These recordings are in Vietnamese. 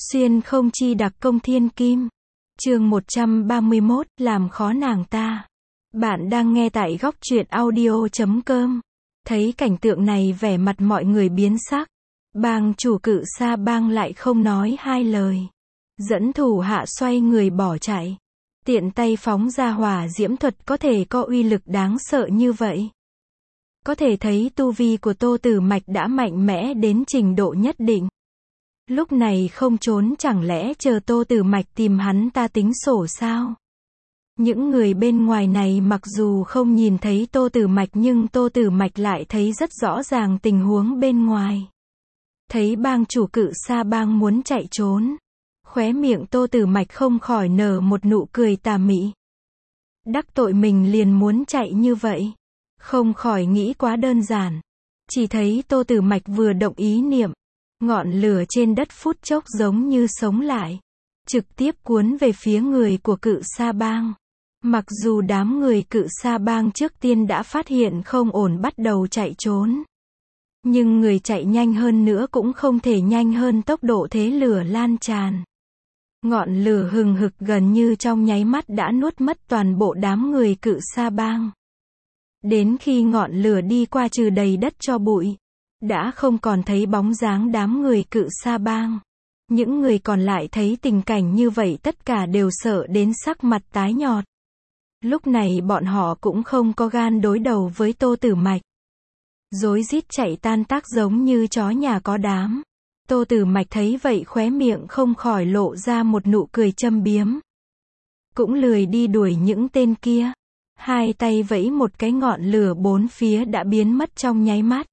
Xuyên không chi đặc công thiên kim. Chương 131, làm khó nàng ta. Bạn đang nghe tại góc truyện audio.com. Thấy cảnh tượng này vẻ mặt mọi người biến sắc. Bang chủ Cự Sa Bang lại không nói hai lời. Dẫn thủ hạ xoay người bỏ chạy. Tiện tay phóng ra hỏa diễm thuật có thể có uy lực đáng sợ như vậy. Có thể thấy tu vi của Tô Tử Mạch đã mạnh mẽ đến trình độ nhất định. Lúc này không trốn chẳng lẽ chờ Tô Tử Mạch tìm hắn ta tính sổ sao? Những người bên ngoài này mặc dù không nhìn thấy Tô Tử Mạch nhưng Tô Tử Mạch lại thấy rất rõ ràng tình huống bên ngoài. Thấy bang chủ Cự Sa Bang muốn chạy trốn. Khóe miệng Tô Tử Mạch không khỏi nở một nụ cười tà mị. Đắc tội mình liền muốn chạy như vậy. Không khỏi nghĩ quá đơn giản. Chỉ thấy Tô Tử Mạch vừa động ý niệm. Ngọn lửa trên đất phút chốc giống như sống lại. Trực tiếp cuốn về phía người của Cự Sa Bang. Mặc dù đám người Cự Sa Bang trước tiên đã phát hiện không ổn bắt đầu chạy trốn. Nhưng người chạy nhanh hơn nữa cũng không thể nhanh hơn tốc độ thế lửa lan tràn. Ngọn lửa hừng hực gần như trong nháy mắt đã nuốt mất toàn bộ đám người Cự Sa Bang. Đến khi ngọn lửa đi qua trừ đầy đất tro bụi. Đã không còn thấy bóng dáng đám người Cự Sa Bang. Những người còn lại thấy tình cảnh như vậy tất cả đều sợ đến sắc mặt tái nhợt. Lúc này bọn họ cũng không có gan đối đầu với Tô Tử Mạch. Rối rít chạy tan tác giống như chó nhà có đám. Tô Tử Mạch thấy vậy khóe miệng không khỏi lộ ra một nụ cười châm biếm. Cũng lười đi đuổi những tên kia. Hai tay vẫy một cái ngọn lửa bốn phía đã biến mất trong nháy mắt.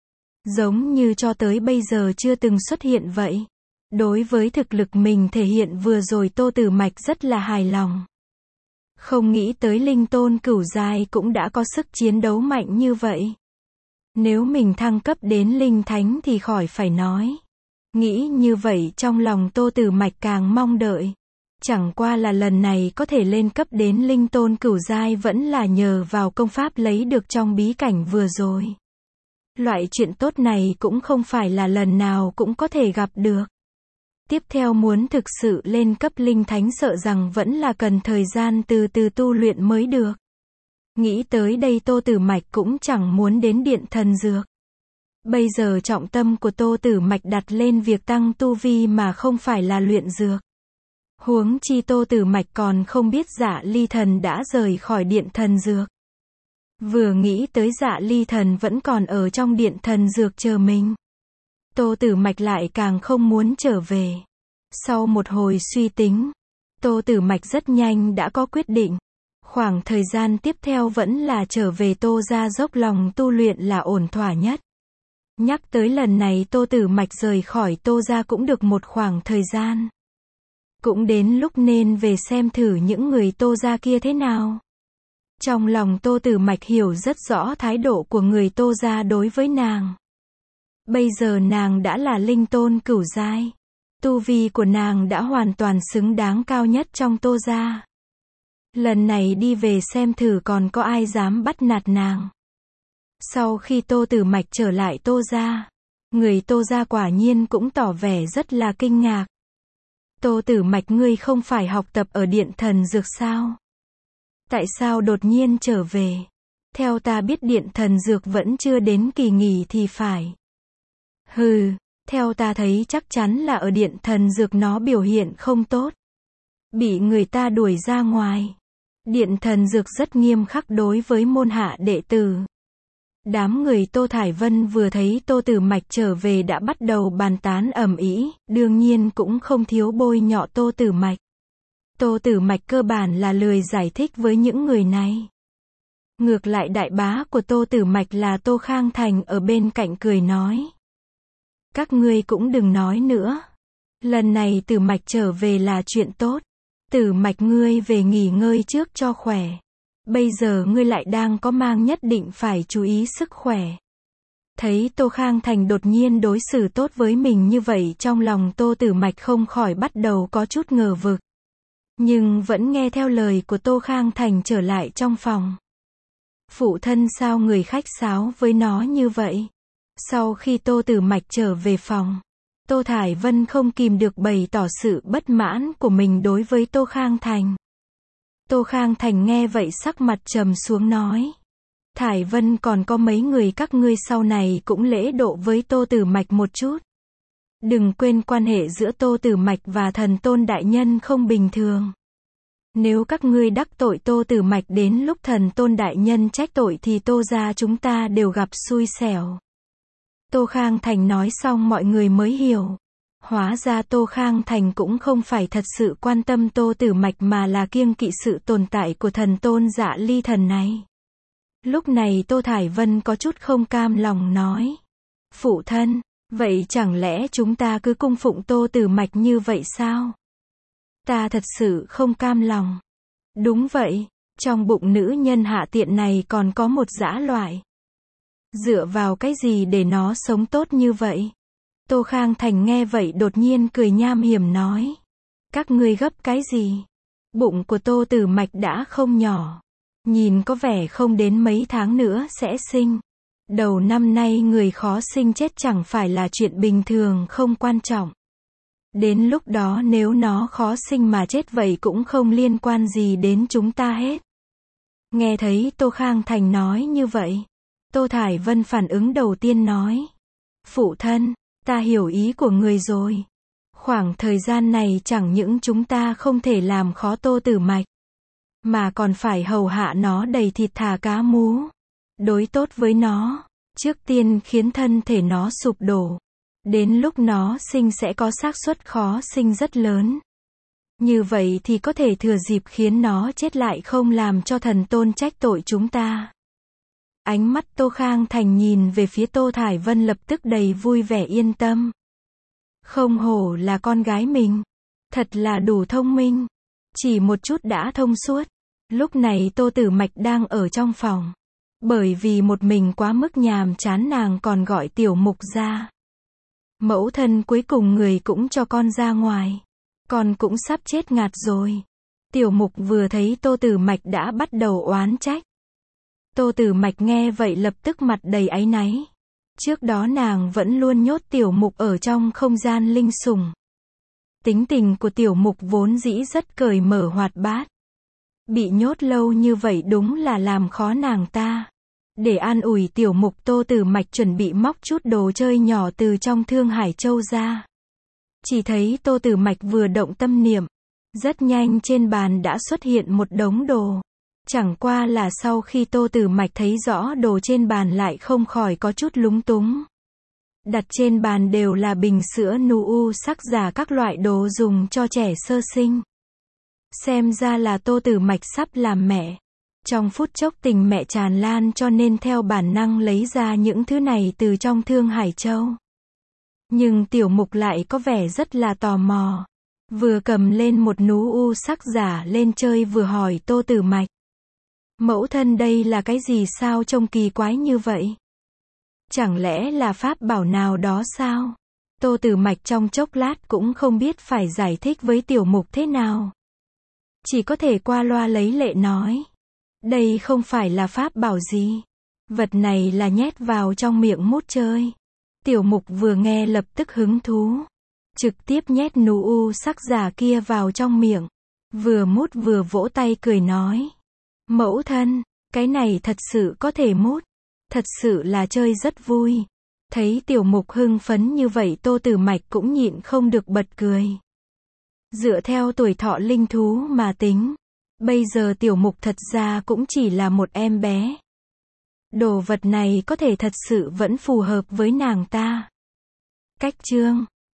Giống như cho tới bây giờ chưa từng xuất hiện vậy. Đối với thực lực mình thể hiện vừa rồi Tô Tử Mạch rất là hài lòng. Không nghĩ tới linh tôn cửu giai cũng đã có sức chiến đấu mạnh như vậy. Nếu mình thăng cấp đến linh thánh thì khỏi phải nói. Nghĩ như vậy trong lòng Tô Tử Mạch càng mong đợi. Chẳng qua là lần này có thể lên cấp đến linh tôn cửu giai vẫn là nhờ vào công pháp lấy được trong bí cảnh vừa rồi. Loại chuyện tốt này cũng không phải là lần nào cũng có thể gặp được. Tiếp theo muốn thực sự lên cấp linh thánh sợ rằng vẫn là cần thời gian từ từ tu luyện mới được. Nghĩ tới đây Tô Tử Mạch cũng chẳng muốn đến điện thần dược. Bây giờ trọng tâm của Tô Tử Mạch đặt lên việc tăng tu vi mà không phải là luyện dược. Huống chi Tô Tử Mạch còn không biết Dạ Ly Thần đã rời khỏi điện thần dược. Vừa nghĩ tới Dạ Ly Thần vẫn còn ở trong điện thần dược chờ mình. Tô Tử Mạch lại càng không muốn trở về. Sau một hồi suy tính, Tô Tử Mạch rất nhanh đã có quyết định. Khoảng thời gian tiếp theo vẫn là trở về Tô gia dốc lòng tu luyện là ổn thỏa nhất. Nhắc tới lần này Tô Tử Mạch rời khỏi Tô gia cũng được một khoảng thời gian. Cũng đến lúc nên về xem thử những người Tô gia kia thế nào. Trong lòng Tô Tử Mạch hiểu rất rõ thái độ của người Tô gia đối với nàng. Bây giờ nàng đã là linh tôn cửu giai. Tu vi của nàng đã hoàn toàn xứng đáng cao nhất trong Tô gia. Lần này đi về xem thử còn có ai dám bắt nạt nàng. Sau khi Tô Tử Mạch trở lại Tô gia, người Tô gia quả nhiên cũng tỏ vẻ rất là kinh ngạc. Tô Tử Mạch ngươi không phải học tập ở điện thần dược sao? Tại sao đột nhiên trở về? Theo ta biết điện thần dược vẫn chưa đến kỳ nghỉ thì phải. Hừ, theo ta thấy chắc chắn là ở điện thần dược nó biểu hiện không tốt. Bị người ta đuổi ra ngoài. Điện thần dược rất nghiêm khắc đối với môn hạ đệ tử. Đám người Tô Thải Vân vừa thấy Tô Tử Mạch trở về đã bắt đầu bàn tán ầm ĩ, đương nhiên cũng không thiếu bôi nhọ Tô Tử Mạch. Tô Tử Mạch cơ bản là lười giải thích với những người này. Ngược lại đại bá của Tô Tử Mạch là Tô Khang Thành ở bên cạnh cười nói. Các ngươi cũng đừng nói nữa. Lần này Tử Mạch trở về là chuyện tốt. Tử Mạch ngươi về nghỉ ngơi trước cho khỏe. Bây giờ ngươi lại đang có mang nhất định phải chú ý sức khỏe. Thấy Tô Khang Thành đột nhiên đối xử tốt với mình như vậy trong lòng Tô Tử Mạch không khỏi bắt đầu có chút ngờ vực. Nhưng vẫn nghe theo lời của Tô Khang Thành trở lại trong phòng. Phụ thân sao người khách sáo với nó như vậy? Sau khi Tô Tử Mạch trở về phòng, Tô Thải Vân không kìm được bày tỏ sự bất mãn của mình đối với Tô Khang Thành. Tô Khang Thành nghe vậy sắc mặt trầm xuống nói. Thải Vân còn có mấy người các ngươi sau này cũng lễ độ với Tô Tử Mạch một chút. Đừng quên quan hệ giữa Tô Tử Mạch và Thần Tôn đại nhân không bình thường. Nếu các ngươi đắc tội Tô Tử Mạch đến lúc Thần Tôn đại nhân trách tội thì Tô gia chúng ta đều gặp xui xẻo. Tô Khang Thành nói xong mọi người mới hiểu. Hóa ra Tô Khang Thành cũng không phải thật sự quan tâm Tô Tử Mạch mà là kiêng kỵ sự tồn tại của Thần Tôn Dạ Ly Thần này. Lúc này Tô Thải Vân có chút không cam lòng nói. Phụ thân, vậy chẳng lẽ chúng ta cứ cung phụng Tô Tử Mạch như vậy sao? Ta thật sự không cam lòng. Đúng vậy, trong bụng nữ nhân hạ tiện này còn có một dã loại. Dựa vào cái gì để nó sống tốt như vậy? Tô Khang Thành nghe vậy đột nhiên cười nham hiểm nói. Các ngươi gấp cái gì? Bụng của Tô Tử Mạch đã không nhỏ. Nhìn có vẻ không đến mấy tháng nữa sẽ sinh. Đầu năm nay người khó sinh chết chẳng phải là chuyện bình thường không quan trọng. Đến lúc đó nếu nó khó sinh mà chết vậy cũng không liên quan gì đến chúng ta hết. Nghe thấy Tô Khang Thành nói như vậy. Tô Thải Vân phản ứng đầu tiên nói. Phụ thân, ta hiểu ý của người rồi. Khoảng thời gian này chẳng những chúng ta không thể làm khó Tô Tử Mạch, mà còn phải hầu hạ nó đầy thịt thà cá mú. Đối tốt với nó, trước tiên khiến thân thể nó sụp đổ. Đến lúc nó sinh sẽ có xác suất khó sinh rất lớn. Như vậy thì có thể thừa dịp khiến nó chết lại không làm cho Thần Tôn trách tội chúng ta. Ánh mắt Tô Khang Thành nhìn về phía Tô Thải Vân lập tức đầy vui vẻ yên tâm. Không hổ là con gái mình. Thật là đủ thông minh. Chỉ một chút đã thông suốt. Lúc này Tô Tử Mạch đang ở trong phòng. Bởi vì một mình quá mức nhàm chán nàng còn gọi Tiểu Mục ra. Mẫu thân cuối cùng người cũng cho con ra ngoài. Con cũng sắp chết ngạt rồi. Tiểu Mục vừa thấy Tô Tử Mạch đã bắt đầu oán trách. Tô Tử Mạch nghe vậy lập tức mặt đầy áy náy. Trước đó nàng vẫn luôn nhốt Tiểu Mục ở trong không gian linh sủng. Tính tình của Tiểu Mục vốn dĩ rất cởi mở hoạt bát. Bị nhốt lâu như vậy đúng là làm khó nàng ta. Để an ủi Tiểu Mục, Tô Tử Mạch chuẩn bị móc chút đồ chơi nhỏ từ trong Thương Hải Châu ra. Chỉ thấy Tô Tử Mạch vừa động tâm niệm, rất nhanh trên bàn đã xuất hiện một đống đồ. Chẳng qua là sau khi Tô Tử Mạch thấy rõ đồ trên bàn lại không khỏi có chút lúng túng. Đặt trên bàn đều là bình sữa nu sắc giả các loại đồ dùng cho trẻ sơ sinh. Xem ra là Tô Tử Mạch sắp làm mẹ. Trong phút chốc tình mẹ tràn lan cho nên theo bản năng lấy ra những thứ này từ trong Thương Hải Châu. Nhưng Tiểu Mục lại có vẻ rất là tò mò. Vừa cầm lên một nu sắc giả lên chơi vừa hỏi Tô Tử Mạch. Mẫu thân đây là cái gì sao trông kỳ quái như vậy? Chẳng lẽ là pháp bảo nào đó sao? Tô Tử Mạch trong chốc lát cũng không biết phải giải thích với Tiểu Mục thế nào. Chỉ có thể qua loa lấy lệ nói. Đây không phải là pháp bảo gì. Vật này là nhét vào trong miệng mút chơi. Tiểu Mục vừa nghe lập tức hứng thú. Trực tiếp nhét nu sắc giả kia vào trong miệng. Vừa mút vừa vỗ tay cười nói. Mẫu thân, cái này thật sự có thể mút. Thật sự là chơi rất vui. Thấy Tiểu Mục hưng phấn như vậy Tô Tử Mạch cũng nhịn không được bật cười. Dựa theo tuổi thọ linh thú mà tính. Bây giờ Tiểu Mục thật ra cũng chỉ là một em bé. Đồ vật này có thể thật sự vẫn phù hợp với nàng ta. Cách chương